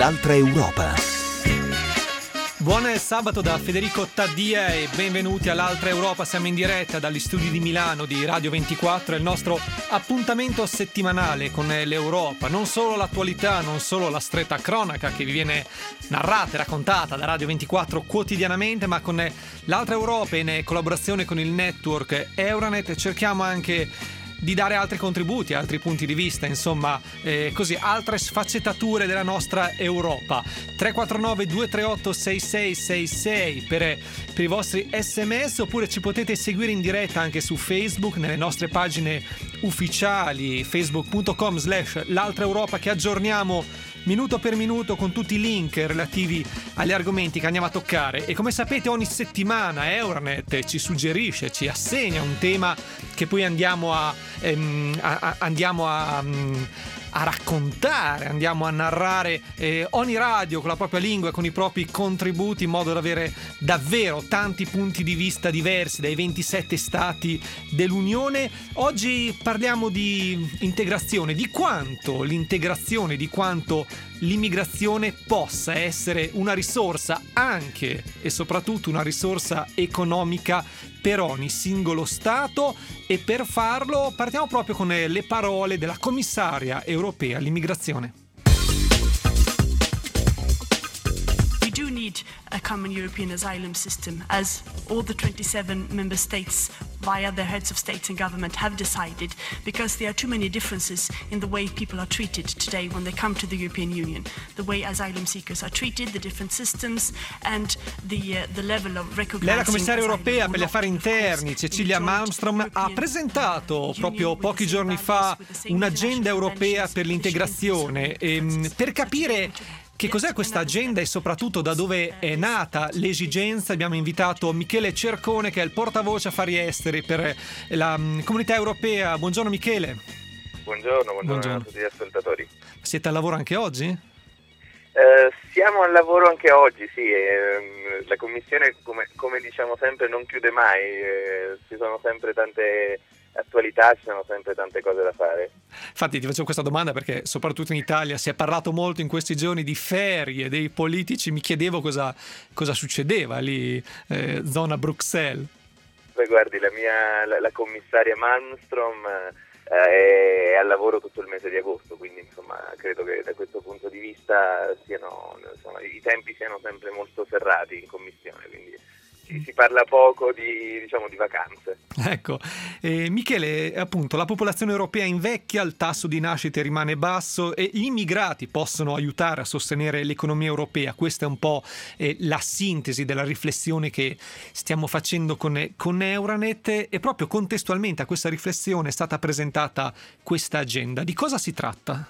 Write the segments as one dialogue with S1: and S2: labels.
S1: L'altra Europa.
S2: Buon sabato da Federico Taddia e benvenuti all'Altra Europa. Siamo in diretta dagli studi di Milano di Radio 24, è il nostro appuntamento settimanale con l'Europa. Non solo l'attualità, non solo la stretta cronaca che vi viene narrata e raccontata da Radio 24 quotidianamente, ma con l'Altra Europa in collaborazione con il network Euranet cerchiamo anche di dare altri contributi, altri punti di vista, insomma, così, altre sfaccettature della nostra Europa. 349 238 6666 per i vostri sms, oppure ci potete seguire in diretta anche su Facebook, nelle nostre pagine ufficiali, facebook.com/l'altra Europa, che aggiorniamo minuto per minuto con tutti i link relativi agli argomenti che andiamo a toccare. E come sapete, ogni settimana Euranet ci suggerisce, ci assegna un tema che poi andiamo a raccontare, andiamo a narrare ogni radio con la propria lingua e con i propri contributi, in modo da avere davvero tanti punti di vista diversi dai 27 stati dell'Unione. Oggi parliamo di integrazione, di quanto l'integrazione, di quanto l'immigrazione possa essere una risorsa, anche e soprattutto una risorsa economica per ogni singolo Stato. E per farlo partiamo proprio con le parole della commissaria europea all'immigrazione.
S3: We do need a common European asylum system, as all the 27 member states via their heads of states and government have decided, because there are too many differences in the way people are treated today when they come to the European Union. The way asylum seekers are treated, the different systems and the level of recognizing.
S2: Lei, la commissaria europea per gli affari interni, Cecilia Malmström, ha presentato proprio pochi giorni fa un'agenda europea per l'integrazione. Per capire che cos'è questa agenda e soprattutto da dove è nata l'esigenza, abbiamo invitato Michele Cercone, che è il portavoce affari esteri per la Comunità Europea. Buongiorno Michele.
S4: Buongiorno a tutti gli ascoltatori.
S2: Siete al lavoro anche oggi?
S4: Siamo al lavoro anche oggi, sì. La Commissione, come diciamo sempre, non chiude mai, ci sono sempre tante attualità, ci sono sempre tante cose da fare.
S2: Infatti ti faccio questa domanda perché soprattutto in Italia si è parlato molto in questi giorni di ferie dei politici. Mi chiedevo cosa succedeva lì, zona Bruxelles.
S4: Beh, guardi, la commissaria Malmström è al lavoro tutto il mese di agosto, quindi insomma credo che da questo punto di vista i tempi siano sempre molto serrati in commissione, quindi si parla poco di vacanze.
S2: Ecco, Michele, appunto, la popolazione europea invecchia, il tasso di nascite rimane basso e gli immigrati possono aiutare a sostenere l'economia europea. Questa è un po' la sintesi della riflessione che stiamo facendo con Euranet, e proprio contestualmente a questa riflessione è stata presentata questa agenda. Di cosa si tratta?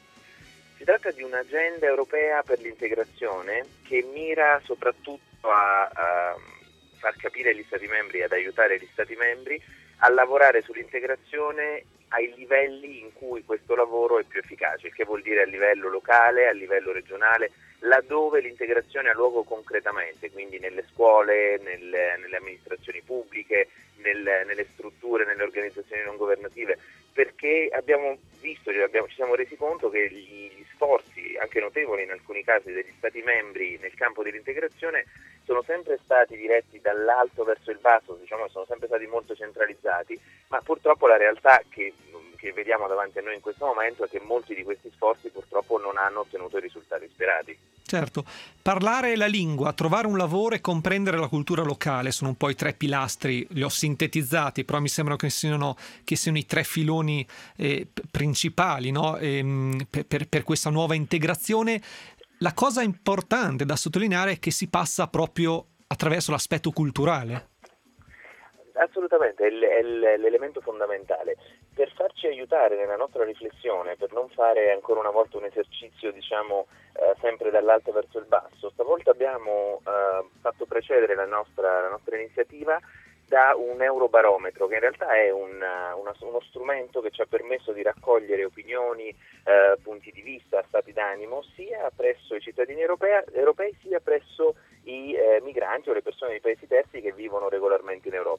S4: Si tratta di un'agenda europea per l'integrazione che mira soprattutto a far capire agli Stati membri, ad aiutare gli Stati membri a lavorare sull'integrazione ai livelli in cui questo lavoro è più efficace, il che vuol dire a livello locale, a livello regionale, laddove l'integrazione ha luogo concretamente, quindi nelle scuole, nelle amministrazioni pubbliche, nelle strutture, nelle organizzazioni non governative, perché abbiamo visto, ci siamo resi conto che gli sforzi, anche notevoli in alcuni casi, degli Stati membri nel campo dell'integrazione sono sempre stati diretti dall'alto verso il basso, sono sempre stati molto centralizzati, ma purtroppo la realtà che vediamo davanti a noi in questo momento è che molti di questi sforzi purtroppo non hanno ottenuto i risultati sperati.
S2: Certo, parlare la lingua, trovare un lavoro e comprendere la cultura locale sono un po' i tre pilastri, li ho sintetizzati, però mi sembrano che siano i tre filoni principali, no? Per questa nuova integrazione. La cosa importante da sottolineare è che si passa proprio attraverso l'aspetto culturale.
S4: Assolutamente, è l'elemento fondamentale. Per farci aiutare nella nostra riflessione, per non fare ancora una volta un esercizio sempre dall'alto verso il basso, stavolta abbiamo fatto precedere la nostra iniziativa da un eurobarometro, che in realtà è uno strumento che ci ha permesso di raccogliere opinioni, punti di vista, stati d'animo, sia presso i cittadini europei sia presso i migranti o le persone di paesi terzi che vivono regolarmente in Europa.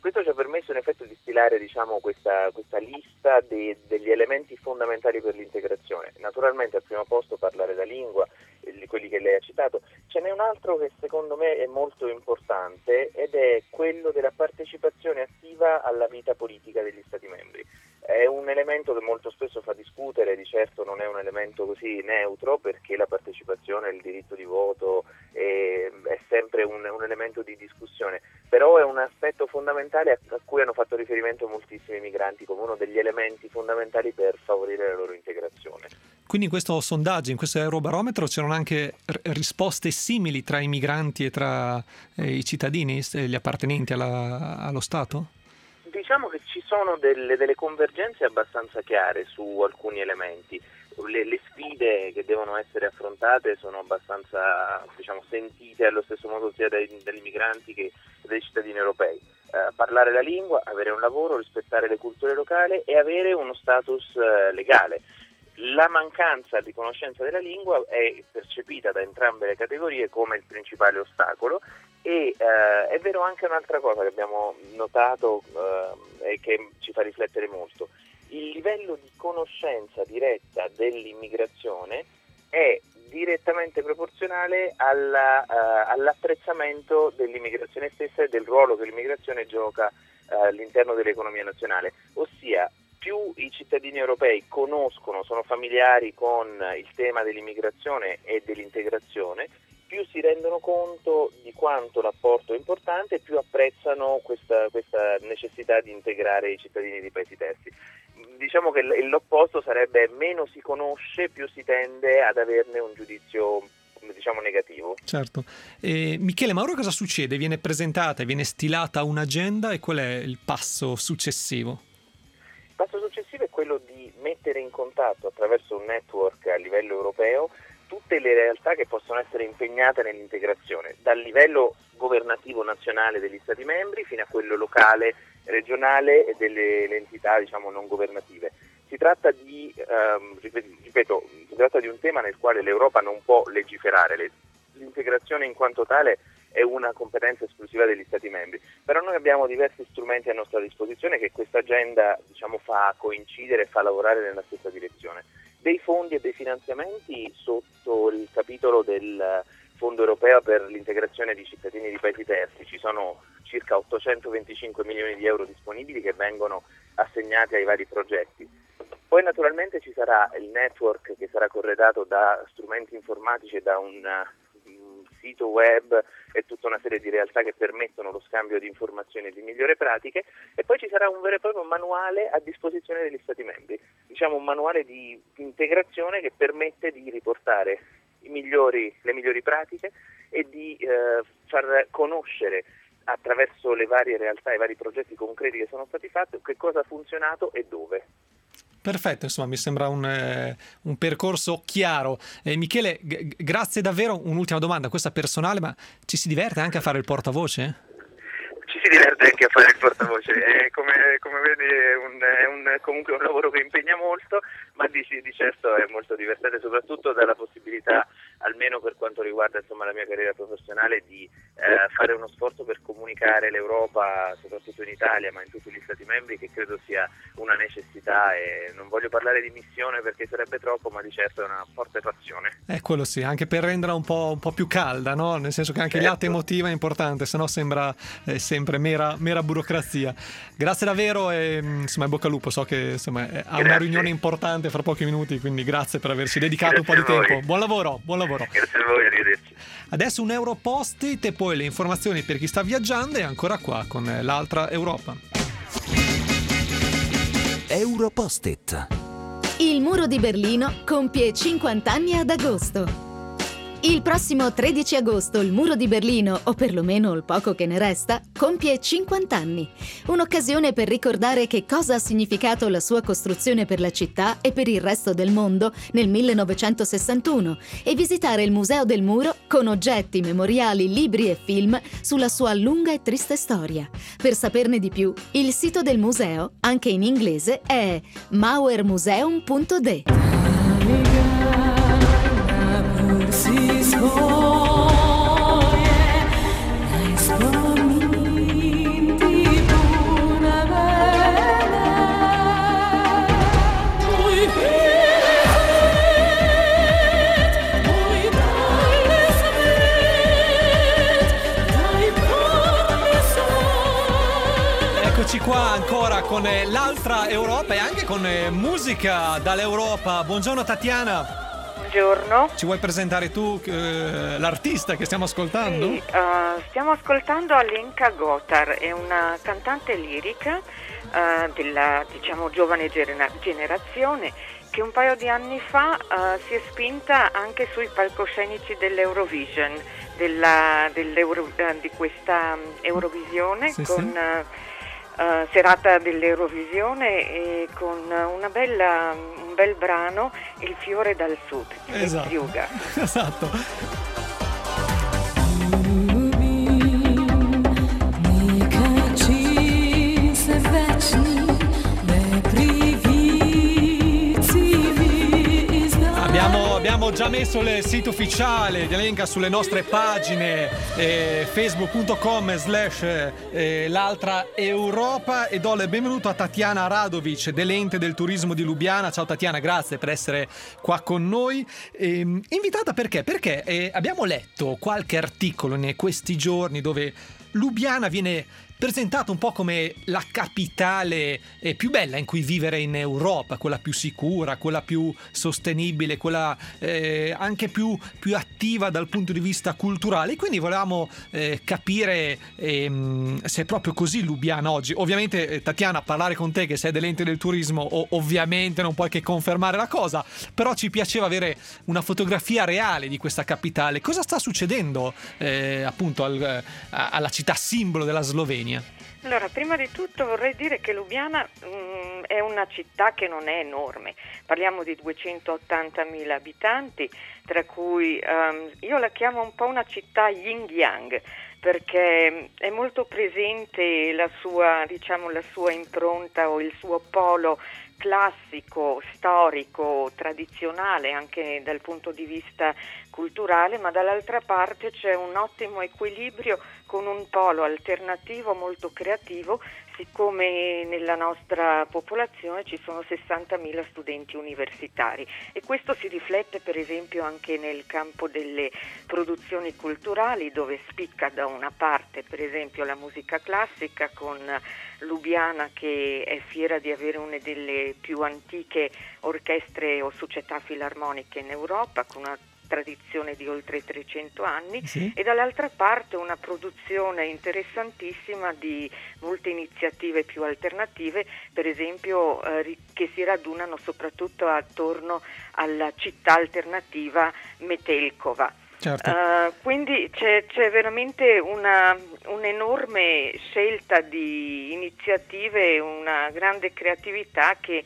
S4: Questo ci ha permesso in effetti di stilare questa lista degli elementi fondamentali per l'integrazione. Naturalmente al primo posto parlare la lingua, di quelli che lei ha citato. Ce n'è un altro che secondo me è molto importante ed è quello della partecipazione attiva alla vita politica degli Stati membri. È un elemento che molto spesso fa discutere, di certo non è un elemento così neutro, perché la partecipazione, il diritto di voto è sempre un elemento di discussione, però è un aspetto fondamentale a cui hanno fatto riferimento moltissimi migranti come uno degli elementi fondamentali per favorire la loro integrazione.
S2: Quindi in questo sondaggio, in questo Eurobarometro, c'erano anche risposte simili tra i migranti e tra i cittadini, gli appartenenti allo Stato?
S4: Diciamo che ci sono delle convergenze abbastanza chiare su alcuni elementi. Le sfide che devono essere affrontate sono abbastanza sentite allo stesso modo sia dagli migranti che dai cittadini europei. Parlare la lingua, avere un lavoro, rispettare le culture locali e avere uno status legale. La mancanza di conoscenza della lingua è percepita da entrambe le categorie come il principale ostacolo e è vero anche un'altra cosa che abbiamo notato e che ci fa riflettere molto. Il livello di conoscenza diretta dell'immigrazione è direttamente proporzionale all'apprezzamento dell'immigrazione stessa e del ruolo che l'immigrazione gioca all'interno dell'economia nazionale, ossia più i cittadini europei conoscono, sono familiari con il tema dell'immigrazione e dell'integrazione, più si rendono conto di quanto l'apporto è importante e più apprezzano questa necessità di integrare i cittadini di paesi terzi. Diciamo che l'opposto sarebbe meno si conosce, più si tende ad averne un giudizio negativo.
S2: Certo. Michele, ma ora cosa succede? Viene presentata, viene stilata un'agenda e qual è il passo successivo?
S4: Il passo successivo è quello di mettere in contatto attraverso un network a livello europeo tutte le realtà che possono essere impegnate nell'integrazione, dal livello governativo nazionale degli Stati membri fino a quello locale, regionale e delle entità non governative. Si tratta di un tema nel quale l'Europa non può legiferare. L'integrazione in quanto tale è una competenza esclusiva degli Stati membri, però noi abbiamo diversi strumenti a nostra disposizione che questa agenda fa coincidere e fa lavorare nella stessa direzione. Dei fondi e dei finanziamenti sotto il capitolo del Fondo europeo per l'integrazione di cittadini di paesi terzi ci sono circa 825 milioni di euro disponibili che vengono assegnati ai vari progetti. Poi naturalmente ci sarà il network che sarà corredato da strumenti informatici e da un sito web e tutta una serie di realtà che permettono lo scambio di informazioni e di migliori pratiche, e poi ci sarà un vero e proprio manuale a disposizione degli Stati membri, un manuale di integrazione che permette di riportare le migliori pratiche e di far conoscere attraverso le varie realtà, i vari progetti concreti che sono stati fatti, che cosa ha funzionato e dove.
S2: Perfetto, insomma mi sembra un percorso chiaro. Michele, grazie davvero. Un'ultima domanda, questa personale, ma ci si diverte anche a fare il portavoce?
S4: Ci si diverte anche a fare il portavoce, come vedi è comunque un lavoro che impegna molto, ma di certo è molto divertente, soprattutto dalla possibilità, almeno per quanto riguarda la mia carriera professionale, di fare uno sforzo per comunicare l'Europa, soprattutto in Italia, ma in tutti gli Stati membri, che credo sia una necessità, e non voglio parlare di missione perché sarebbe troppo, ma di certo è una forte passione.
S2: Quello sì, anche per renderla un po' più calda, no? Nel senso che anche il lato emotivo è importante, sennò sembra sempre mera burocrazia. Grazie davvero e in bocca al lupo, so che ha una riunione importante fra pochi minuti, quindi grazie per averci dedicato un po' di tempo. Buon lavoro.
S4: Grazie a voi, arrivederci.
S2: Adesso un Europost-it e poi le informazioni per chi sta viaggiando e ancora qua con l'altra Europa.
S1: Europost-it.
S5: Il muro di Berlino compie 50 anni ad agosto. Il prossimo 13 agosto il muro di Berlino, o perlomeno il poco che ne resta, compie 50 anni. Un'occasione per ricordare che cosa ha significato la sua costruzione per la città e per il resto del mondo nel 1961 e visitare il Museo del Muro con oggetti, memoriali, libri e film sulla sua lunga e triste storia. Per saperne di più, il sito del museo, anche in inglese, è mauermuseum.de.
S2: qua ancora con l'altra Europa e anche con musica dall'Europa. Buongiorno Tatiana.
S6: Buongiorno.
S2: Ci vuoi presentare tu l'artista che stiamo ascoltando?
S6: Sì, stiamo ascoltando Alenka Gotar, è una cantante lirica della, diciamo, giovane generazione che un paio di anni fa si è spinta anche sui palcoscenici dell'Eurovision, di questa Eurovisione, sì, con serata dell'Eurovisione e con un bel brano, Il fiore dal sud,
S2: esatto.
S6: Piuga.
S2: Esatto. Abbiamo già messo il sito ufficiale di Alenka sulle nostre pagine facebook.com/l'altra Europa e do il benvenuto a Tatiana Radovic dell'Ente del Turismo di Lubiana. Ciao Tatiana, grazie per essere qua con noi. Invitata perché? Perché abbiamo letto qualche articolo in questi giorni dove Lubiana viene presentata un po' come la capitale più bella in cui vivere in Europa, quella più sicura, quella più sostenibile, quella anche più attiva dal punto di vista culturale. E quindi volevamo capire se è proprio così Lubiana oggi. Ovviamente Tatiana, parlare con te che sei dell'Ente del Turismo ovviamente non puoi che confermare la cosa, però ci piaceva avere una fotografia reale di questa capitale. Cosa sta succedendo appunto alla città simbolo della Slovenia?
S6: Allora, prima di tutto vorrei dire che Lubiana è una città che non è enorme, parliamo di 280.000 abitanti, tra cui io la chiamo un po' una città yin-yang, perché è molto presente la sua impronta o il suo polo classico, storico, tradizionale anche dal punto di vista culturale, ma dall'altra parte c'è un ottimo equilibrio con un polo alternativo molto creativo, siccome nella nostra popolazione ci sono 60.000 studenti universitari e questo si riflette per esempio anche nel campo delle produzioni culturali, dove spicca da una parte per esempio la musica classica con Lubiana, che è fiera di avere una delle più antiche orchestre o società filarmoniche in Europa, con una tradizione di oltre 300 anni, sì. E dall'altra parte una produzione interessantissima di molte iniziative più alternative, per esempio che si radunano soprattutto attorno alla città alternativa Metelkova.
S2: Certo.
S6: Quindi c'è veramente un'enorme scelta di iniziative, una grande creatività che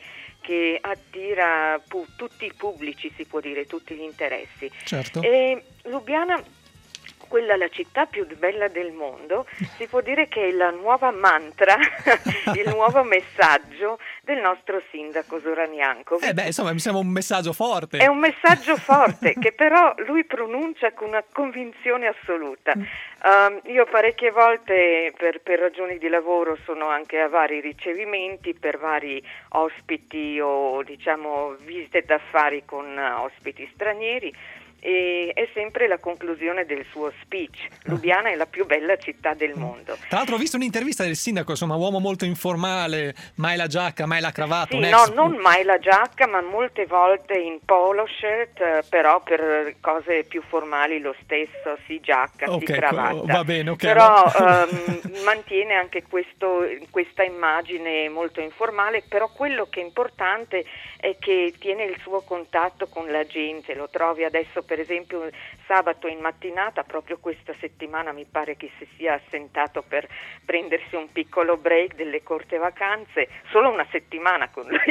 S6: attira tutti i pubblici, si può dire, tutti gli interessi.
S2: Certo.
S6: E Lubiana, quella la città più bella del mondo, si può dire che è la nuova mantra, il nuovo messaggio del nostro sindaco Zoran Jankovic.
S2: Insomma, mi sembra un messaggio forte.
S6: È un messaggio forte che però lui pronuncia con una convinzione assoluta. Io parecchie volte per ragioni di lavoro sono anche a vari ricevimenti per vari ospiti o diciamo visite d'affari con ospiti stranieri. E è sempre la conclusione del suo speech. Lubiana è la più bella città del mondo.
S2: Tra l'altro ho visto un'intervista del sindaco, insomma, uomo molto informale, mai la giacca, mai la cravatta.
S6: Sì, no, non mai la giacca, ma molte volte in polo shirt, però per cose più formali lo stesso, sì giacca, sì cravatta.
S2: Va bene, ok.
S6: Però mantiene anche questa immagine molto informale, però quello che è importante è che tiene il suo contatto con la gente. Lo trovi adesso per esempio sabato in mattinata, proprio questa settimana mi pare che si sia assentato per prendersi un piccolo break delle corte vacanze, solo una settimana con lui.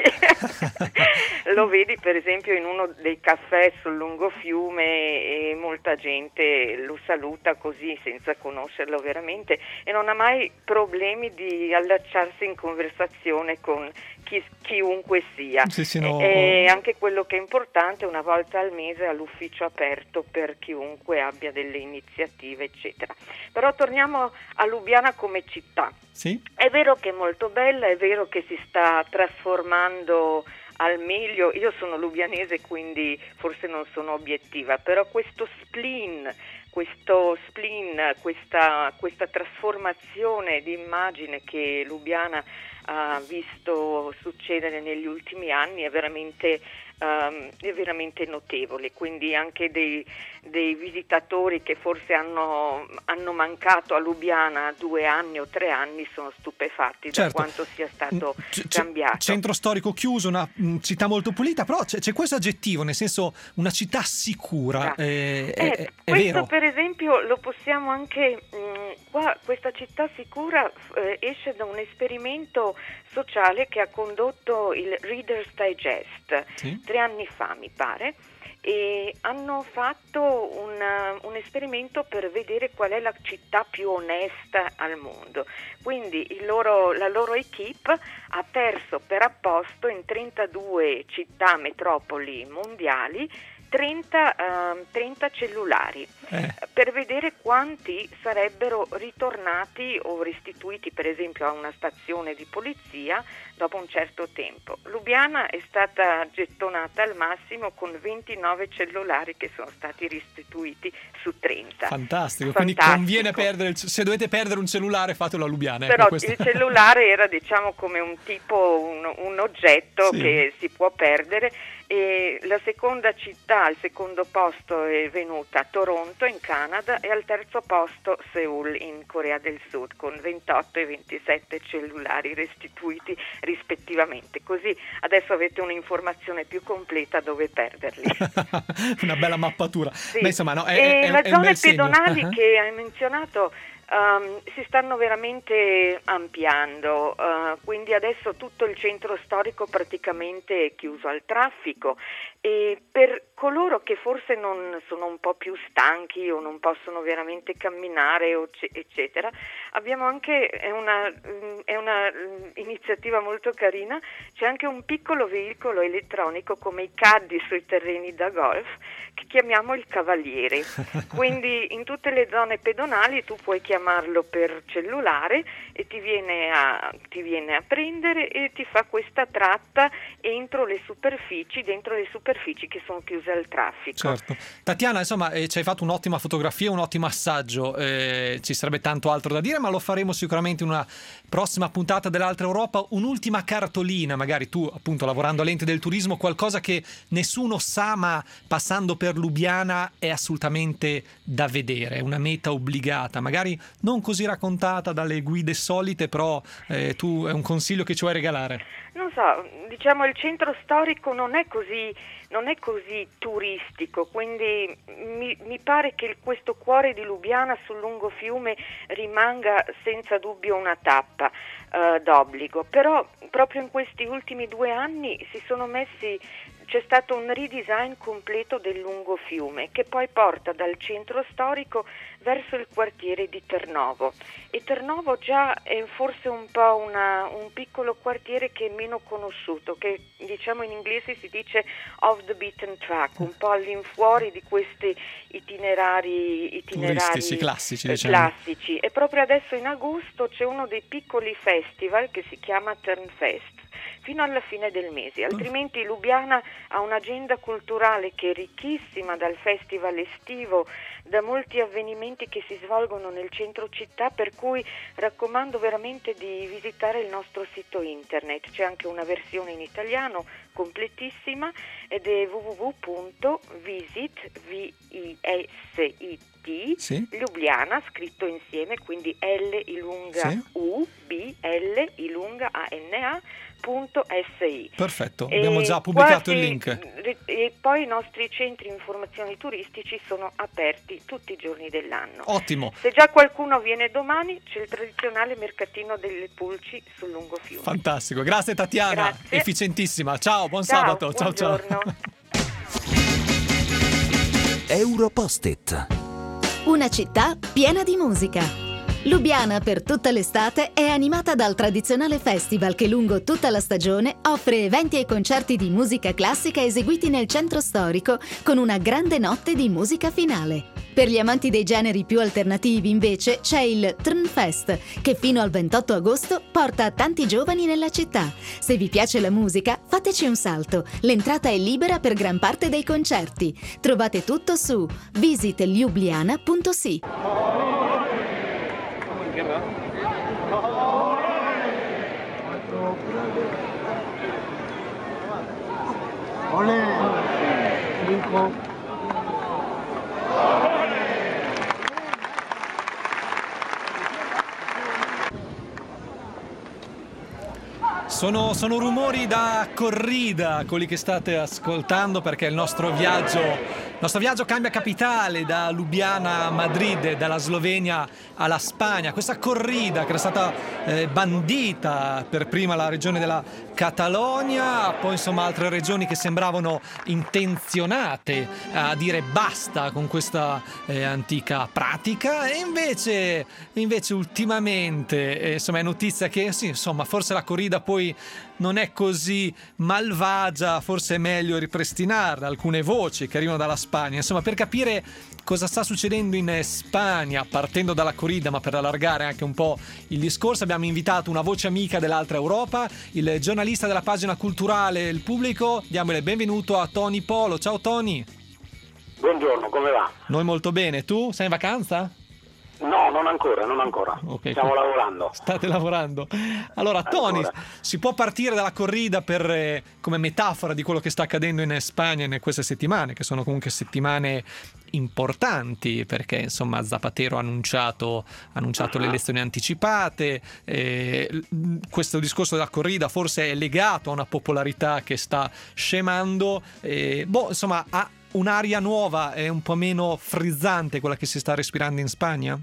S6: Lo vedi per esempio in uno dei caffè sul lungofiume e molta gente lo saluta così senza conoscerlo veramente e non ha mai problemi di allacciarsi in conversazione con chiunque sia.
S2: Sì, no.
S6: E anche quello che è importante, una volta al mese all'ufficio aperto per chiunque abbia delle iniziative eccetera. Però torniamo a Lubiana come città.
S2: Sì?
S6: È vero che è molto bella, è vero che si sta trasformando al meglio. Io sono lubianese quindi forse non sono obiettiva, però questo spleen, questo spleen, questa trasformazione di immagine che Lubiana ha visto succedere negli ultimi anni è veramente notevole, quindi anche dei visitatori che forse hanno mancato a Lubiana 2 anni o 3 anni sono stupefatti da quanto sia stato cambiato.
S2: Centro storico chiuso, una città molto pulita, però c'è questo aggettivo, nel senso una città sicura. È
S6: questo
S2: vero.
S6: Per esempio lo possiamo anche qua, questa città sicura esce da un esperimento sociale che ha condotto il Reader's Digest 3 anni fa, mi pare, e hanno fatto un esperimento per vedere qual è la città più onesta al mondo. Quindi la loro equipe ha perso per apposto in 32 città metropoli mondiali 30 cellulari per vedere quanti sarebbero ritornati o restituiti, per esempio, a una stazione di polizia dopo un certo tempo. Lubiana è stata gettonata al massimo con 29 cellulari che sono stati restituiti su 30.
S2: Fantastico. Quindi conviene perdere, se dovete perdere un cellulare fatelo a Lubiana.
S6: Però il cellulare era, diciamo, come un un oggetto che si può perdere. E la seconda città, al secondo posto è venuta Toronto in Canada e al terzo posto Seoul in Corea del Sud con 28 e 27 cellulari restituiti rispettivamente. Così adesso avete un'informazione più completa dove perderli.
S2: Una bella mappatura.
S6: Sì.
S2: Ma insomma, no,
S6: e le zone pedonali
S2: segno.
S6: che hai menzionato si stanno veramente ampliando, quindi adesso tutto il centro storico praticamente è chiuso al traffico, e per coloro che forse non sono un po' più stanchi o non possono veramente camminare eccetera, abbiamo anche è una iniziativa molto carina, c'è anche un piccolo veicolo elettronico come i caddy sui terreni da golf che chiamiamo il Cavaliere. Quindi in tutte le zone pedonali tu puoi chiamarlo per cellulare e ti viene a prendere e ti fa questa tratta dentro le superfici che sono chiuse al traffico.
S2: Certo. Tatiana, insomma, ci hai fatto un'ottima fotografia, un ottimo assaggio, ci sarebbe tanto altro da dire, ma lo faremo sicuramente in una prossima puntata dell'Altra Europa. Un'ultima cartolina, magari tu appunto lavorando all'ente del turismo, qualcosa che nessuno sa ma passando per Lubiana è assolutamente da vedere, è una meta obbligata, magari non così raccontata dalle guide solite, però tu è un consiglio che ci vuoi regalare?
S6: Non so, diciamo il centro storico non è così turistico, quindi mi pare che questo cuore di Lubiana sul lungo fiume rimanga senza dubbio una tappa d'obbligo, però proprio in questi ultimi 2 anni c'è stato un redesign completo del lungo fiume che poi porta dal centro storico verso il quartiere di Ternovo, e Ternovo già è forse un po' un piccolo quartiere che è meno conosciuto, che diciamo in inglese si dice off the beaten track, un po' all'infuori di questi itinerari
S2: turistici classici,
S6: classici. E proprio adesso in agosto c'è uno dei piccoli festival che si chiama Turnfest fino alla fine del mese, altrimenti Lubiana ha un'agenda culturale che è ricchissima, dal festival estivo, da molti avvenimenti che si svolgono nel centro città, per cui raccomando veramente di visitare il nostro sito internet. C'è anche una versione in italiano completissima ed è Lubiana, scritto insieme, quindi L I lunga U B L I lunga A N A .si.
S2: Perfetto, abbiamo già pubblicato il link.
S6: E poi i nostri centri informazioni turistici sono aperti tutti i giorni dell'anno.
S2: Ottimo.
S6: Se già qualcuno viene domani, c'è il tradizionale mercatino delle pulci sul lungo fiume.
S2: Fantastico, grazie Tatiana.
S6: Grazie.
S2: Efficientissima. Ciao, buon sabato. Ciao.
S1: Europost-it.
S5: Una città piena di musica. Lubiana per tutta l'estate è animata dal tradizionale festival che lungo tutta la stagione offre eventi e concerti di musica classica eseguiti nel centro storico con una grande notte di musica finale. Per gli amanti dei generi più alternativi, invece, c'è il Trnfest, che fino al 28 agosto porta tanti giovani nella città. Se vi piace la musica, fateci un salto. L'entrata è libera per gran parte dei concerti. Trovate tutto su visitljubljana.si.
S2: Sono rumori da corrida, quelli che state ascoltando, perché il nostro viaggio cambia capitale, da Lubiana a Madrid, dalla Slovenia alla Spagna. Questa corrida che era stata bandita per prima la regione della Catalogna, poi insomma altre regioni che sembravano intenzionate a dire basta con questa antica pratica, e invece ultimamente insomma è notizia che sì, insomma forse la corrida poi non è così malvagia, forse è meglio ripristinarla. Alcune voci che arrivano dalla Spagna, insomma, per capire cosa sta succedendo in Spagna, partendo dalla corrida, ma per allargare anche un po' il discorso, abbiamo invitato una voce amica dell'Altra Europa, il giornalista della pagina culturale Il Pubblico. Diamo il benvenuto a Tony Polo. Ciao Tony.
S7: Buongiorno, come va?
S2: Noi molto bene. Tu sei in vacanza?
S7: No, non ancora.
S2: Okay,
S7: stiamo lavorando.
S2: State lavorando. Allora, Tony, si può partire dalla corrida come metafora di quello che sta accadendo in Spagna in queste settimane, che sono comunque settimane importanti, perché insomma Zapatero ha annunciato le elezioni anticipate. Questo discorso della corrida forse è legato a una popolarità che sta scemando. Insomma, ha un'aria nuova, è un po' meno frizzante quella che si sta respirando in Spagna?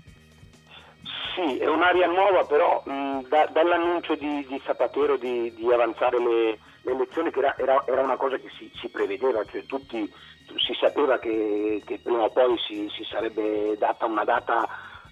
S7: Sì, è un'aria nuova, però dall'annuncio di Zapatero di avanzare le elezioni, che era una cosa che si prevedeva, cioè si sapeva che prima o poi si sarebbe data una data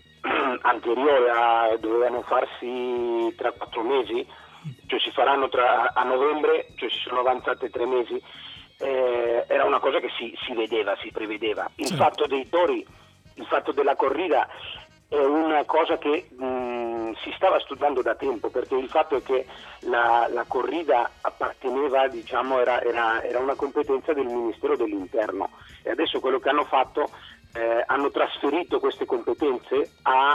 S7: anteriore, dovevano farsi tra 4 mesi, cioè si faranno a novembre, cioè si sono avanzate 3 mesi. Era una cosa che si vedeva, si prevedeva. Il fatto dei tori, il fatto della corrida è una cosa che si stava studiando da tempo, perché il fatto è che la corrida apparteneva, diciamo, era una competenza del Ministero dell'Interno, e adesso quello che hanno fatto, hanno trasferito queste competenze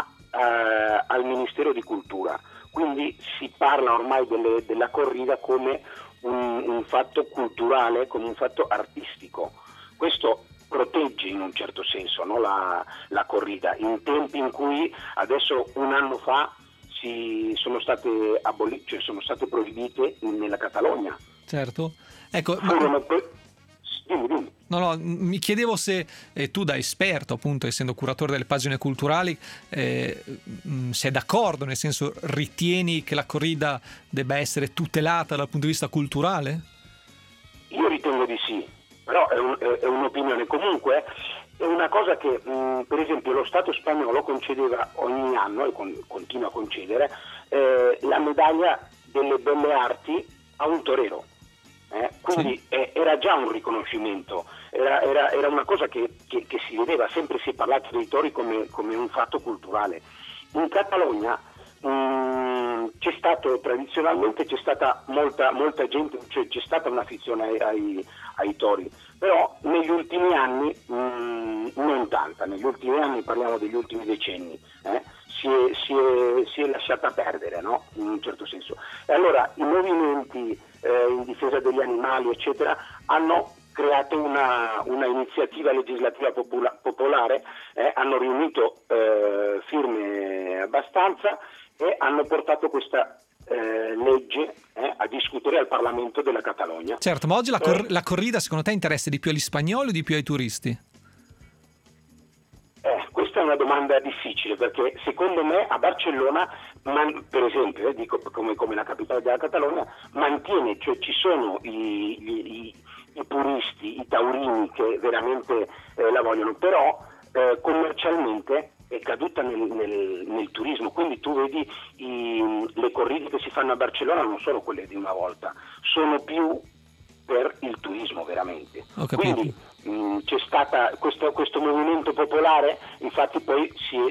S7: al Ministero di Cultura, quindi si parla ormai della corrida come un fatto culturale, come un fatto artistico. Questo protegge in un certo senso, no, la corrida, in tempi in cui adesso un anno fa sono state proibite nella Catalogna.
S2: Certo. Ecco,
S7: Dimmi.
S2: No, mi chiedevo se tu, da esperto, appunto, essendo curatore delle pagine culturali, sei d'accordo, nel senso, ritieni che la corrida debba essere tutelata dal punto di vista culturale?
S7: Io ritengo di sì, però è un'opinione. Comunque è una cosa che, per esempio, lo Stato spagnolo concedeva ogni anno, e continua a concedere, la medaglia delle belle arti a un torero. Quindi sì, era già un riconoscimento, era una cosa che si vedeva, sempre si è parlato dei tori come un fatto culturale. In Catalogna tradizionalmente c'è stata molta gente, cioè c'è stata un'affizione ai tori, però negli ultimi anni non tanta, negli ultimi anni, parliamo degli ultimi decenni, si è lasciata perdere, no? In un certo senso. E allora i movimenti in difesa degli animali, eccetera, hanno creato una iniziativa legislativa popolare, hanno riunito firme abbastanza e hanno portato questa legge a discutere al Parlamento della Catalogna.
S2: Certo, ma oggi la corrida secondo te interessa di più agli spagnoli o di più ai turisti?
S7: Questa è una domanda difficile, perché secondo me a Barcellona, per esempio, dico come la capitale della Catalogna, mantiene, cioè ci sono i puristi, i taurini che veramente la vogliono, però commercialmente è caduta nel turismo, quindi tu vedi le corride che si fanno a Barcellona non sono quelle di una volta, sono più per il turismo veramente.
S2: Ho capito.
S7: Quindi c'è stata questo movimento popolare, infatti poi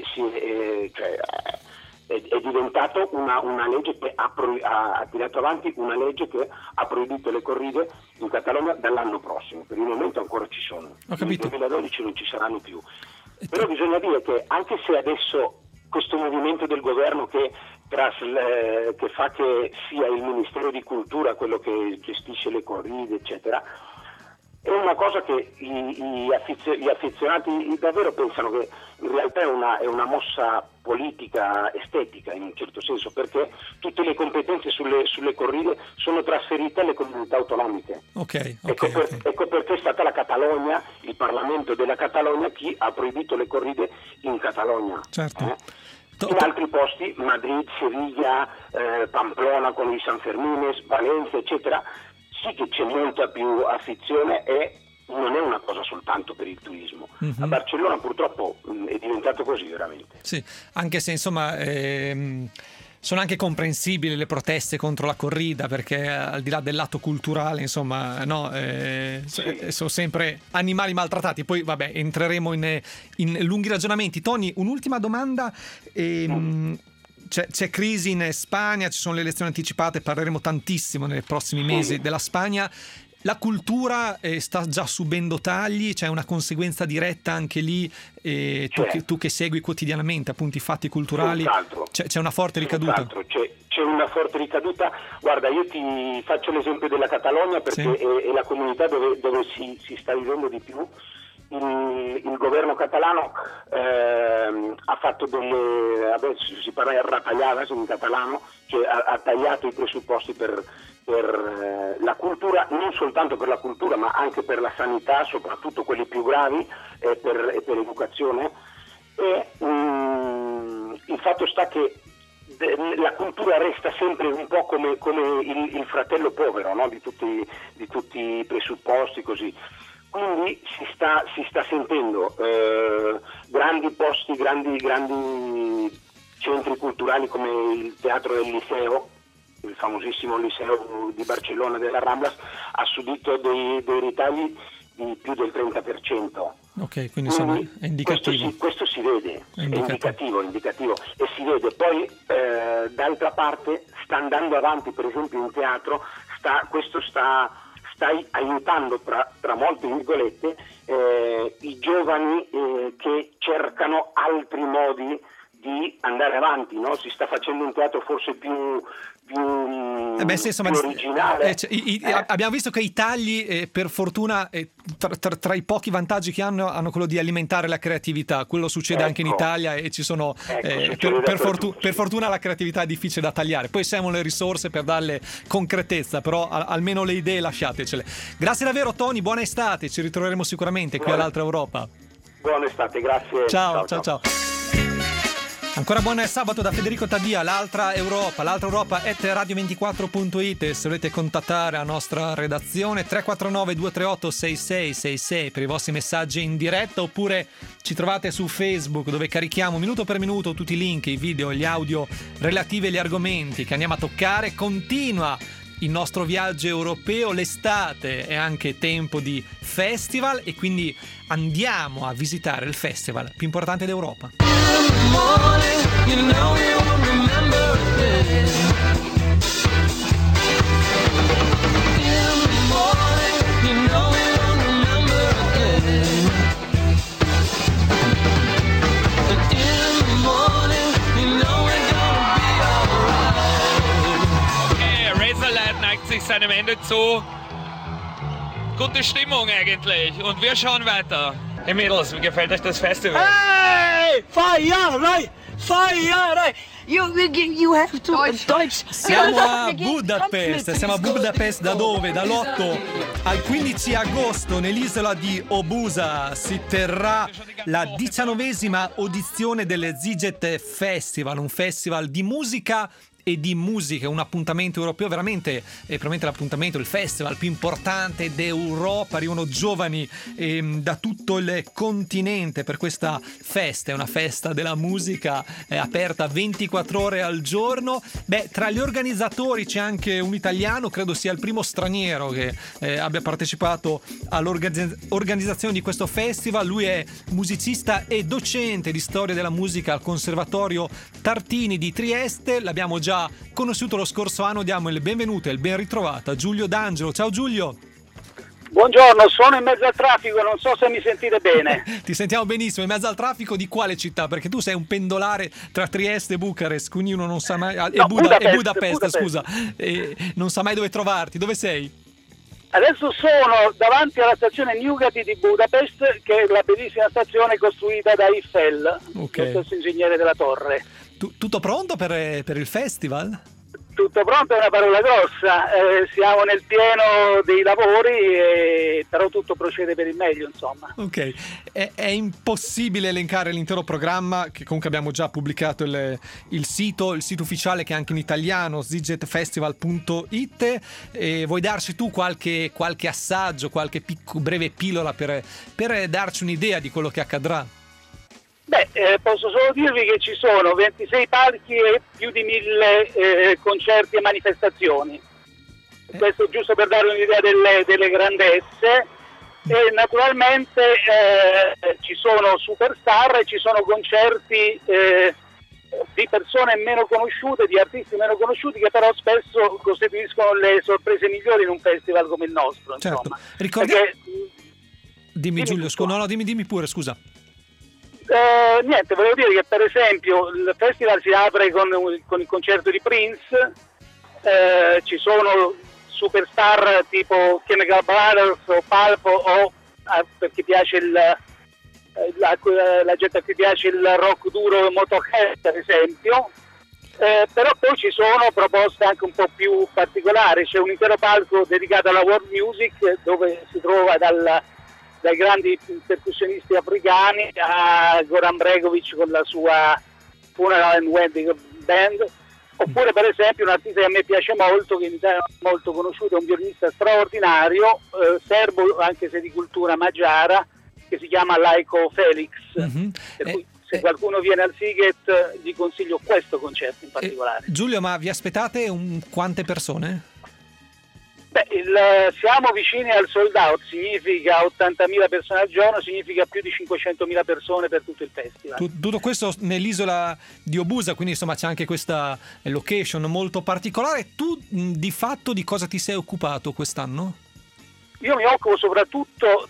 S7: è diventato una legge che ha tirato avanti una legge che ha proibito le corride in Catalogna dall'anno prossimo. Per il momento ancora ci sono, nel 2012 non ci saranno più. Però bisogna dire che anche se adesso questo movimento del governo che fa che sia il Ministero di Cultura quello che gestisce le corride, eccetera, è una cosa che gli affezionati davvero pensano che in realtà è una mossa politica estetica in un certo senso, perché tutte le competenze sulle corride sono trasferite alle comunità autonome. Ecco perché è stata la Catalogna, il Parlamento della Catalogna, chi ha proibito le corride in Catalogna.
S2: Certo.
S7: In altri posti, Madrid, Sevilla, Pamplona con i San Fermines, Valencia, eccetera, sì che c'è molta più affezione e non è una cosa soltanto per il turismo. A Barcellona purtroppo è diventato così veramente.
S2: Sì, anche se insomma sono anche comprensibili le proteste contro la corrida, perché al di là del lato culturale, insomma, sono sempre animali maltrattati. Poi vabbè, entreremo in lunghi ragionamenti. Tony, un'ultima domanda. C'è crisi in Spagna, ci sono le elezioni anticipate, parleremo tantissimo nei prossimi mesi della Spagna. La cultura sta già subendo tagli, c'è una conseguenza diretta anche lì, tu che segui quotidianamente appunto i fatti culturali, c'è una forte ricaduta?
S7: C'è una forte ricaduta. Guarda, io ti faccio l'esempio della Catalogna perché è la comunità dove si sta vivendo di più. Il governo catalano ha fatto adesso si parla di ratalladas in catalano, cioè ha tagliato i presupposti per la cultura, non soltanto per la cultura ma anche per la sanità, soprattutto quelli più gravi, e per l'educazione, e il fatto sta che la cultura resta sempre un po' come il fratello povero, no? di tutti i presupposti così. Quindi si sta sentendo grandi posti, grandi centri culturali come il Teatro del Liceo, il famosissimo Liceo di Barcellona della Ramblas, ha subito dei ritagli di più del 30%.
S2: Ok, quindi insomma è indicativo.
S7: Questo si vede, è indicativo e si vede. Poi d'altra parte sta andando avanti, per esempio in teatro, questo sta aiutando tra molte virgolette i giovani che cercano altri modi di andare avanti, no? Si sta facendo un teatro forse più originale.
S2: Abbiamo visto che i tagli, per fortuna, tra i pochi vantaggi che hanno quello di alimentare la creatività. Quello succede anche in Italia e ci sono per fortuna la creatività è difficile da tagliare. Poi siamo le risorse per darle concretezza, però almeno le idee lasciatecele. Grazie davvero Tony, buona estate, ci ritroveremo sicuramente qui all'Altra Europa.
S7: Buona estate, grazie.
S2: Ciao. Ancora buon sabato da Federico Taddia, l'Altra Europa @radio24.it. Se volete contattare la nostra redazione 349 238 6666 per i vostri messaggi in diretta, oppure ci trovate su Facebook, dove carichiamo minuto per minuto tutti i link, i video, gli audio relativi agli argomenti che andiamo a toccare. Continua il nostro viaggio europeo, l'estate è anche tempo di festival e quindi andiamo a visitare il festival più importante d'Europa.
S8: Neigt sich seinem Ende zu. Gute Stimmung eigentlich und wir schauen weiter. Hey Mädels, wie gefällt euch das Festival?
S9: Hey! Feierei! You have to Deutsch.
S2: Siamo a Budapest, da dove? Dall'8 al 15 agosto nell'isola di Obuza si terrà la 19ª edizione delle Sziget Festival, un festival di musica e di musica, un appuntamento europeo veramente, probabilmente l'appuntamento, il festival più importante d'Europa. Arrivano giovani da tutto il continente per questa festa, è una festa della musica aperta 24 ore al giorno. Tra gli organizzatori c'è anche un italiano, credo sia il primo straniero che abbia partecipato all'organizzazione di questo festival. Lui è musicista e docente di storia della musica al Conservatorio Tartini di Trieste. L'abbiamo già conosciuto lo scorso anno. Diamo il benvenuto e il ben ritrovato a Giulio D'Angelo. Ciao Giulio.
S10: Buongiorno, sono in mezzo al traffico, non so se mi sentite bene.
S2: Ti sentiamo benissimo. In mezzo al traffico di quale città? Perché tu sei un pendolare tra Trieste e Bucarest, quindi uno non sa mai... Budapest, scusa. Non sa mai dove trovarti. Dove sei?
S10: Adesso sono davanti alla stazione Newgate di Budapest, che è la bellissima stazione costruita da Eiffel, lo stesso ingegnere della torre.
S2: Tutto pronto per il festival?
S10: Tutto pronto è una parola grossa, siamo nel pieno dei lavori, però tutto procede per il meglio, insomma.
S2: Ok, è impossibile elencare l'intero programma, che comunque abbiamo già pubblicato il sito ufficiale, che è anche in italiano, zigetfestival.it. Vuoi darci tu qualche assaggio, qualche breve pillola per darci un'idea di quello che accadrà?
S10: Posso solo dirvi che ci sono 26 palchi e più di 1000 concerti e manifestazioni. Questo giusto per dare un'idea delle grandezze. E naturalmente ci sono superstar e ci sono concerti di persone meno conosciute, di artisti meno conosciuti, che però spesso costituiscono le sorprese migliori in un festival come il nostro.
S2: Certo.
S10: Insomma.
S2: Dimmi Giulio, dimmi pure, scusa.
S10: Niente, volevo dire che per esempio il festival si apre con il concerto di Prince, ci sono superstar tipo Chemical Brothers o Pulp, o per chi piace la gente a cui piace il rock duro, Motorhead per esempio, però poi ci sono proposte anche un po' più particolari. C'è un intero palco dedicato alla world music, dove si trova dai grandi percussionisti africani a Goran Bregovic con la sua Funeral and Wedding Band, oppure per esempio un artista che a me piace molto, che in Italia è molto conosciuto, è un violinista straordinario, serbo anche se di cultura magiara, che si chiama Laiko Felix. Per cui se qualcuno viene al Sziget gli consiglio questo concerto in particolare.
S2: Giulio, ma vi aspettate quante persone?
S10: Siamo vicini al sold out, significa 80.000 persone al giorno, significa più di 500.000 persone per tutto il festival.
S2: Tutto questo nell'isola di Obusa, quindi insomma c'è anche questa location molto particolare. Tu di fatto di cosa ti sei occupato quest'anno?
S10: Io mi occupo soprattutto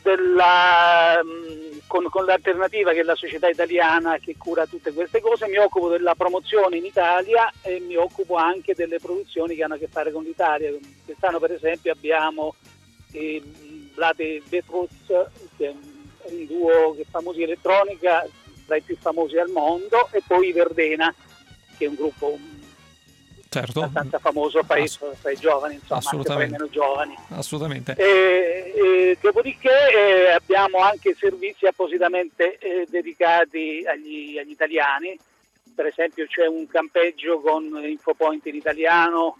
S10: con l'Alternativa, che è la società italiana che cura tutte queste cose, mi occupo della promozione in Italia e mi occupo anche delle produzioni che hanno a che fare con l'Italia. Quest'anno per esempio abbiamo Blate Betruz, che è un duo che fa musica elettronica, tra i più famosi al mondo, e poi Verdena, che è un gruppo abbastanza famoso tra i giovani, insomma, anche tra i meno giovani.
S2: Assolutamente.
S10: Dopodiché abbiamo anche servizi appositamente dedicati agli italiani. Per esempio c'è un campeggio con Infopoint in italiano,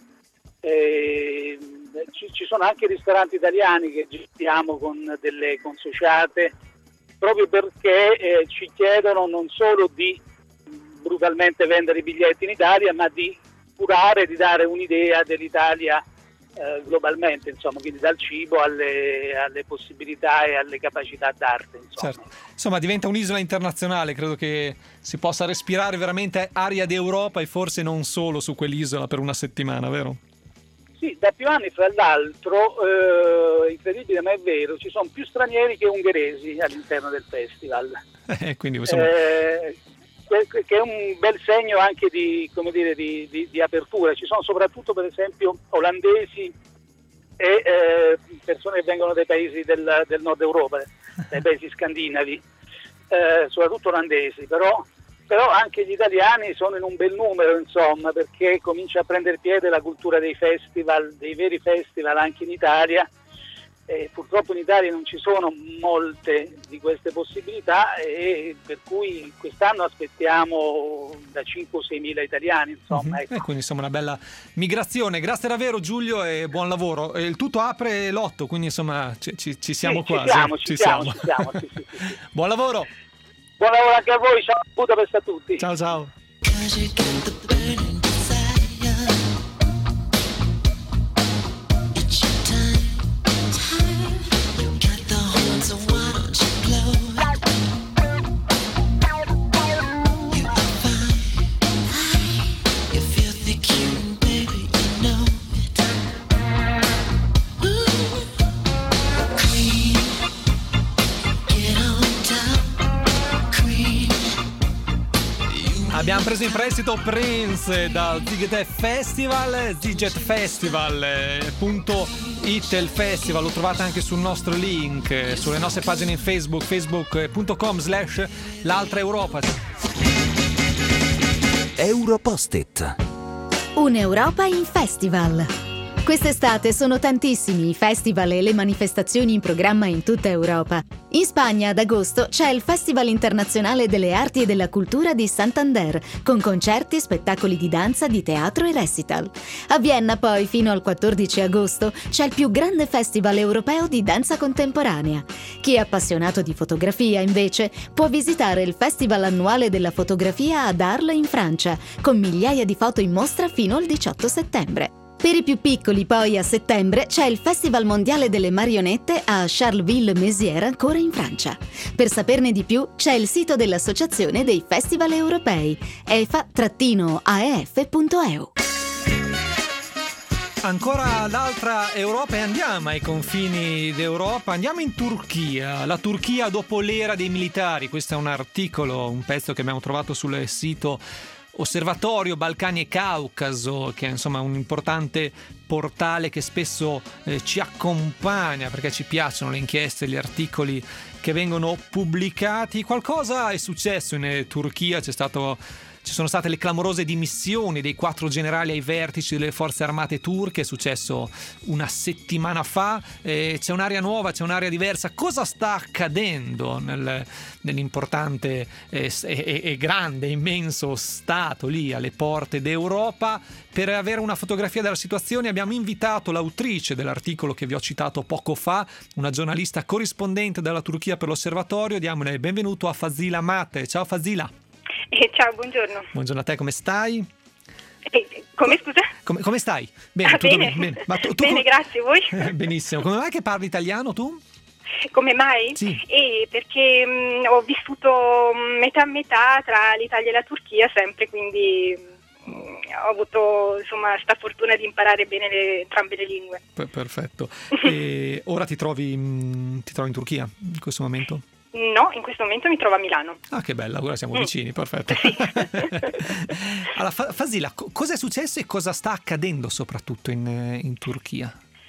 S10: ci sono anche ristoranti italiani che gestiamo con delle consociate, proprio perché ci chiedono non solo di brutalmente vendere i biglietti in Italia, ma di curare, di dare un'idea dell'Italia globalmente, insomma, quindi dal cibo alle possibilità e alle capacità d'arte, insomma.
S2: Certo. Insomma, diventa un'isola internazionale, credo che si possa respirare veramente aria d'Europa e forse non solo su quell'isola per una settimana, vero?
S10: Sì, da più anni, fra l'altro, incredibile ma è vero, ci sono più stranieri che ungheresi all'interno del festival.
S2: Quindi insomma...
S10: che è un bel segno anche di apertura. Ci sono soprattutto per esempio olandesi e persone che vengono dai paesi del nord Europa, dai paesi scandinavi, soprattutto olandesi, però anche gli italiani sono in un bel numero, insomma, perché comincia a prendere piede la cultura dei festival, dei veri festival anche in Italia, Purtroppo in Italia non ci sono molte di queste possibilità, e per cui quest'anno aspettiamo da 5 o 6 mila italiani, insomma. Ecco.
S2: Quindi insomma una bella migrazione. Grazie davvero Giulio e buon lavoro. Il tutto apre l'8, quindi insomma ci siamo quasi.
S10: Ci siamo. Sì.
S2: Buon lavoro.
S10: Buon lavoro anche a voi, ciao Budapest a tutti.
S2: Ciao. Abbiamo preso in prestito Prince dal Ziget Festival, zigetfestival.it, il festival lo trovate anche sul nostro link, sulle nostre pagine in Facebook, facebook.com/l'altra Europa.
S1: Europost-it.
S5: Un'Europa in festival. Quest'estate sono tantissimi i festival e le manifestazioni in programma in tutta Europa. In Spagna ad agosto c'è il Festival Internazionale delle Arti e della Cultura di Santander, con concerti, spettacoli di danza, di teatro e recital. A Vienna poi, fino al 14 agosto, c'è il più grande festival europeo di danza contemporanea. Chi è appassionato di fotografia, invece, può visitare il Festival annuale della fotografia ad Arles in Francia, con migliaia di foto in mostra fino al 18 settembre. Per i più piccoli poi a settembre c'è il Festival Mondiale delle Marionette a Charleville-Mézières, ancora in Francia. Per saperne di più c'è il sito dell'Associazione dei Festival Europei, efa-aef.eu.
S2: Ancora l'altra Europa e andiamo ai confini d'Europa, andiamo in Turchia. La Turchia dopo l'era dei militari, questo è un articolo, un pezzo che abbiamo trovato sul sito Osservatorio Balcani e Caucaso, che è insomma un importante portale che spesso ci accompagna perché ci piacciono le inchieste, gli articoli che vengono pubblicati. Qualcosa è successo in Turchia, ci sono state le clamorose dimissioni dei 4 generali ai vertici delle forze armate turche, è successo una settimana fa, c'è un'area nuova, c'è un'area diversa. Cosa sta accadendo nell'importante e grande, immenso Stato lì alle porte d'Europa? Per avere una fotografia della situazione abbiamo invitato l'autrice dell'articolo che vi ho citato poco fa, una giornalista corrispondente dalla Turchia per l'Osservatorio. Diamole il benvenuto a Fazila Mate. Ciao Fazila.
S11: Ciao, buongiorno.
S2: Buongiorno a te, come stai?
S11: Come scusa?
S2: Come stai? Bene, tutto
S11: bene.
S2: bene. Ma tu
S11: Bene, grazie, voi?
S2: Benissimo. Come mai che parli italiano tu?
S11: Come mai?
S2: Sì.
S11: Perché ho vissuto metà tra l'Italia e la Turchia sempre, quindi ho avuto insomma sta fortuna di imparare bene entrambe le lingue.
S2: Perfetto. E ora ti trovi in Turchia in questo momento?
S11: No, in questo momento mi trovo a Milano.
S2: Ah, che bella, ora siamo vicini, perfetto.
S11: Sì.
S2: Allora, Fazila, cosa è successo e cosa sta accadendo soprattutto in Turchia?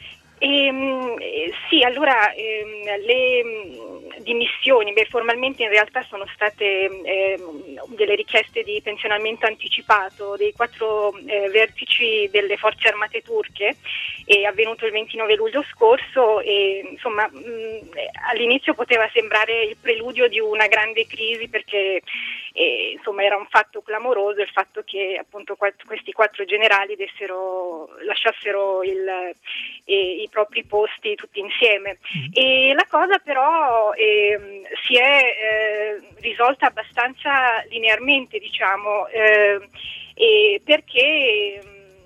S11: Sì, allora le dimissioni, formalmente in realtà sono state delle richieste di pensionamento anticipato dei 4 vertici delle forze armate turche, è avvenuto il 29 luglio scorso e insomma all'inizio poteva sembrare il preludio di una grande crisi perché insomma era un fatto clamoroso il fatto che appunto questi 4 generali lasciassero i propri posti tutti insieme. E la cosa però si è risolta abbastanza linearmente, diciamo, perché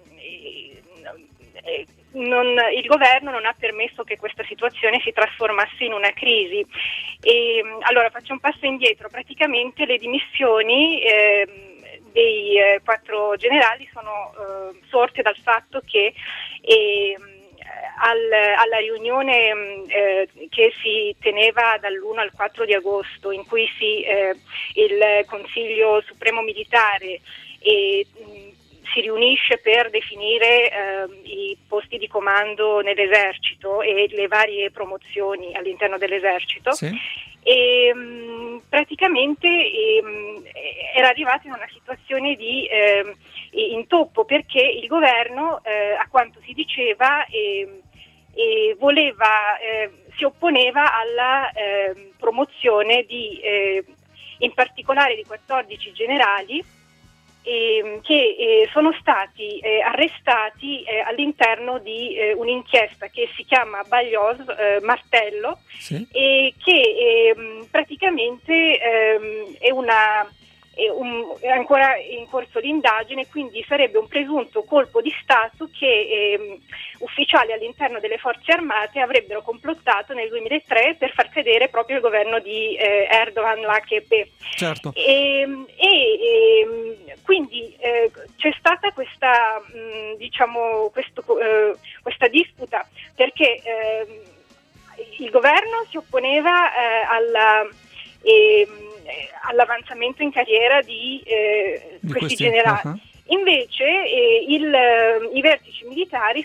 S11: il governo non ha permesso che questa situazione si trasformasse in una crisi. Allora faccio un passo indietro, praticamente le dimissioni dei 4 generali sono sorte dal fatto che alla riunione che si teneva dall'1 al 4 di agosto in cui il Consiglio Supremo Militare si riunisce per definire i posti di comando nell'esercito e le varie promozioni all'interno dell'esercito. Sì. E praticamente era arrivato in una situazione di intoppo perché il governo, a quanto si diceva, si opponeva alla promozione in particolare di 14 generali che sono stati arrestati all'interno di un'inchiesta che si chiama Baglios, Martello, sì. E che praticamente è ancora in corso l'indagine, quindi sarebbe un presunto colpo di Stato che ufficiali all'interno delle forze armate avrebbero complottato nel 2003 per far cadere proprio il governo di Erdogan, l'AKP. Certo. Quindi c'è stata questa questa disputa perché il governo si opponeva all'avanzamento in carriera di questi generali. Uh-huh. Invece i vertici militari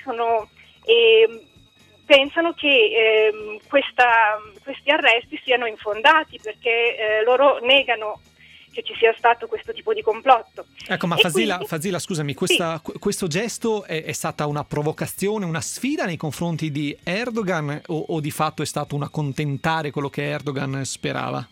S11: pensano che questi arresti siano infondati perché loro negano che ci sia stato questo tipo di complotto.
S2: Ecco, ma Fazila, scusami, questo gesto è stata una provocazione, una sfida nei confronti di Erdogan o di fatto è stato un accontentare quello che Erdogan sperava?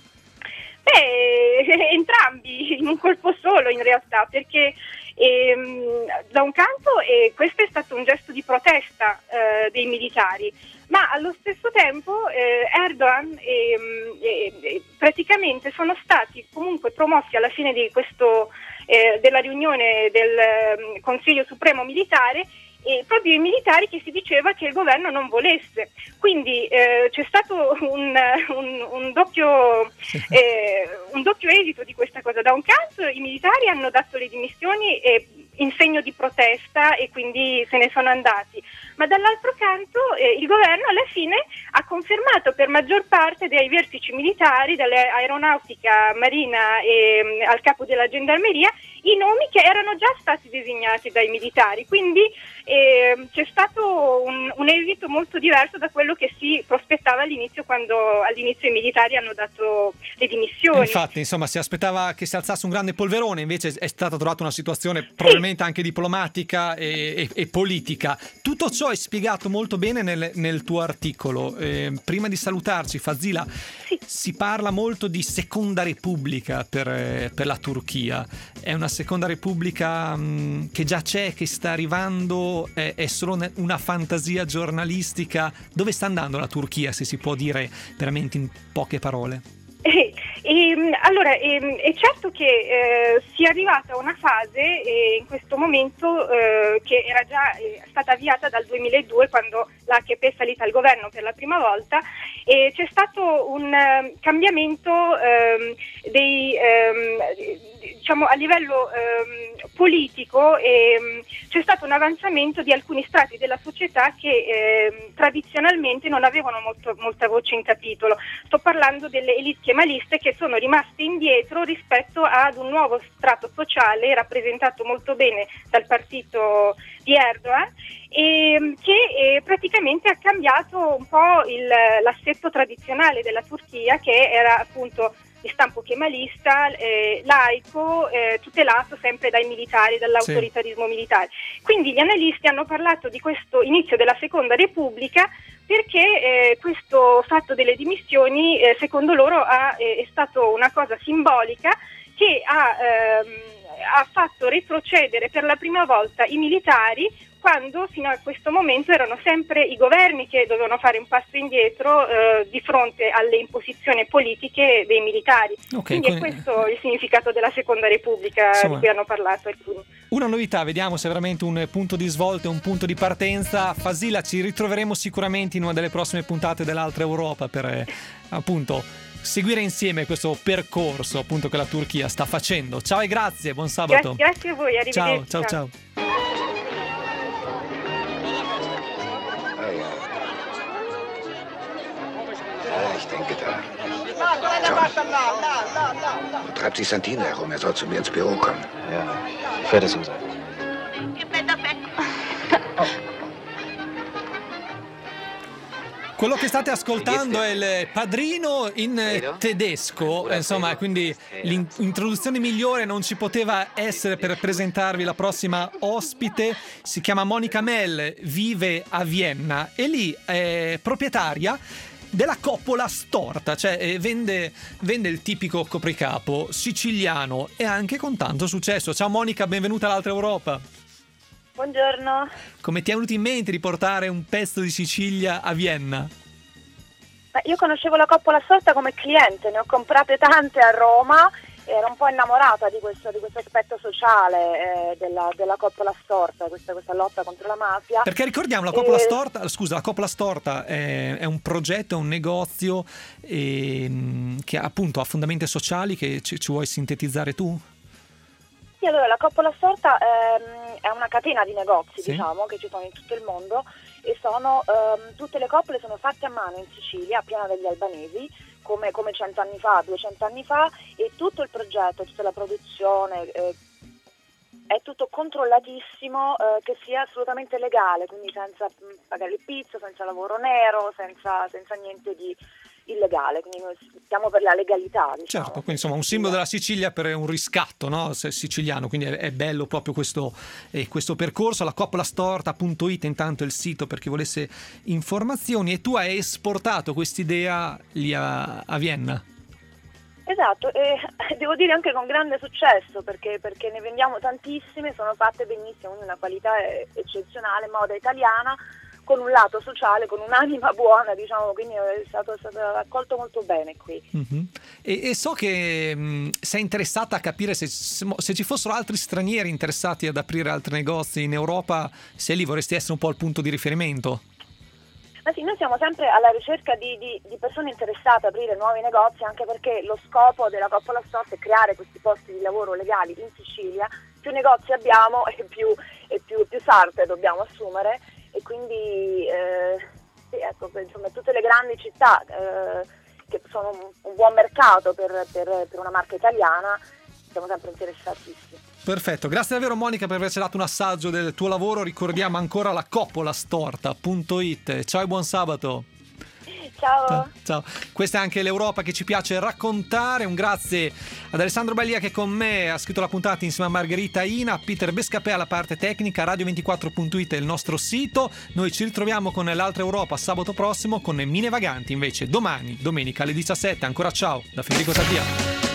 S11: Entrambi in un colpo solo in realtà, perché da un canto questo è stato un gesto di protesta dei militari, ma allo stesso tempo Erdogan praticamente sono stati comunque promossi alla fine di della riunione del Consiglio Supremo Militare proprio i militari che si diceva che il governo non volesse. Quindi c'è stato un doppio esito di questa cosa. Da un canto i militari hanno dato le dimissioni in segno di protesta e quindi se ne sono andati, ma dall'altro canto il governo alla fine ha confermato per maggior parte dei vertici militari, dall'aeronautica, marina e al capo della gendarmeria, i nomi che erano già stati designati dai militari, quindi c'è stato un esito molto diverso da quello che si prospettava all'inizio, quando all'inizio i militari hanno dato le dimissioni.
S2: Infatti, insomma, si aspettava che si alzasse un grande polverone, invece è stata trovata una situazione probabilmente anche diplomatica e politica. Tutto ciò è spiegato molto bene nel tuo articolo. Prima di salutarci, Fazila, si parla molto di seconda repubblica per la Turchia. È una seconda repubblica che già c'è, che sta arrivando, è solo una fantasia giornalistica? Dove sta andando la Turchia, se si può dire veramente in poche parole?
S11: Allora, è certo che sia arrivata a una fase in questo momento che era già stata avviata dal 2002, quando l'AKP è salita al governo per la prima volta, e c'è stato un cambiamento diciamo a livello politico, c'è stato un avanzamento di alcuni strati della società che tradizionalmente non avevano molta voce in capitolo. Sto parlando delle elite kemaliste, che sono rimaste indietro rispetto ad un nuovo strato sociale rappresentato molto bene dal partito di Erdogan, che praticamente ha cambiato un po' l'assetto tradizionale della Turchia, che era appunto di stampo kemalista, laico, tutelato sempre dai militari, dall'autoritarismo militare. Quindi gli analisti hanno parlato di questo inizio della Seconda Repubblica perché questo fatto delle dimissioni, secondo loro, è stato una cosa simbolica che ha fatto retrocedere per la prima volta i militari, quando fino a questo momento erano sempre i governi che dovevano fare un passo indietro di fronte alle imposizioni politiche dei militari. Quindi è questo il significato della Seconda Repubblica, insomma, di cui hanno parlato alcuni.
S2: Una novità, vediamo se è veramente un punto di svolta, un punto di partenza. Fazila, ci ritroveremo sicuramente in una delle prossime puntate dell'Altra Europa per appunto seguire insieme questo percorso appunto che la Turchia sta facendo. Ciao e grazie, buon sabato.
S11: Grazie a voi, arrivederci.
S2: Ciao.
S12: Ich denke da. John, wo treibt sich Santino herum? Er soll zu mir ins Büro kommen.
S13: Ja, ich werde es ihm sagen.
S14: Gib mir das weg.
S2: Quello che state ascoltando è il Padrino in tedesco, insomma, quindi l'introduzione migliore non ci poteva essere per presentarvi la prossima ospite. Si chiama Monica Mell, vive a Vienna e lì è proprietaria della coppola storta, cioè vende il tipico copricapo siciliano e anche con tanto successo. Ciao Monica, benvenuta all'Altra Europa.
S14: Buongiorno.
S2: Come ti è venuto in mente di portare un pezzo di Sicilia a Vienna?
S14: Io conoscevo la coppola storta come cliente, ne ho comprate tante a Roma, ero un po' innamorata di questo aspetto sociale della coppola storta, questa lotta contro la mafia.
S2: Perché ricordiamo, la coppola storta è un progetto, è un negozio che appunto ha fondamenti sociali, che ci vuoi sintetizzare tu?
S14: Sì, allora la coppola storta è una catena di negozi, diciamo, che ci sono in tutto il mondo e tutte le coppole sono fatte a mano in Sicilia, a Piana degli Albanesi, come 100 anni fa, 200 anni fa, e tutto il progetto, tutta la produzione è tutto controllatissimo, che sia assolutamente legale, quindi senza pagare il pizzo, senza lavoro nero, senza niente di illegale, quindi noi stiamo per la legalità, diciamo.
S2: Certo, quindi insomma un simbolo della Sicilia per un riscatto, no? Siciliano, quindi è bello proprio questo percorso. La coppolastorta.it intanto è il sito per chi volesse informazioni, e tu hai esportato quest'idea lì a Vienna.
S14: Esatto, e devo dire anche con grande successo, perché ne vendiamo tantissime, sono fatte benissimo, quindi una qualità eccezionale, moda italiana, con un lato sociale, con un'anima buona, diciamo, quindi è stato accolto molto bene qui.
S2: Mm-hmm. E so che sei interessata a capire se ci fossero altri stranieri interessati ad aprire altri negozi in Europa, se lì vorresti essere un po' il punto di riferimento.
S14: Ma sì, noi siamo sempre alla ricerca di persone interessate ad aprire nuovi negozi, anche perché lo scopo della Coppola Storta è creare questi posti di lavoro legali in Sicilia. Più negozi abbiamo e più sarte dobbiamo assumere, e quindi sì, ecco, insomma, tutte le grandi città che sono un buon mercato per una marca italiana, siamo sempre interessatissimi.
S2: Perfetto, grazie davvero Monica per averci dato un assaggio del tuo lavoro. Ricordiamo ancora la coppolastorta.it. Ciao e buon sabato.
S14: Ciao.
S2: Ciao. Questa è anche l'Europa che ci piace raccontare. Un grazie ad Alessandro Balia che con me ha scritto la puntata insieme a Margherita Ina, Peter Bescapè alla parte tecnica. Radio24.it è il nostro sito. Noi ci ritroviamo con l'Altra Europa sabato prossimo, con Mine Vaganti invece domani, domenica alle 17. Ancora ciao da Federico Taddia.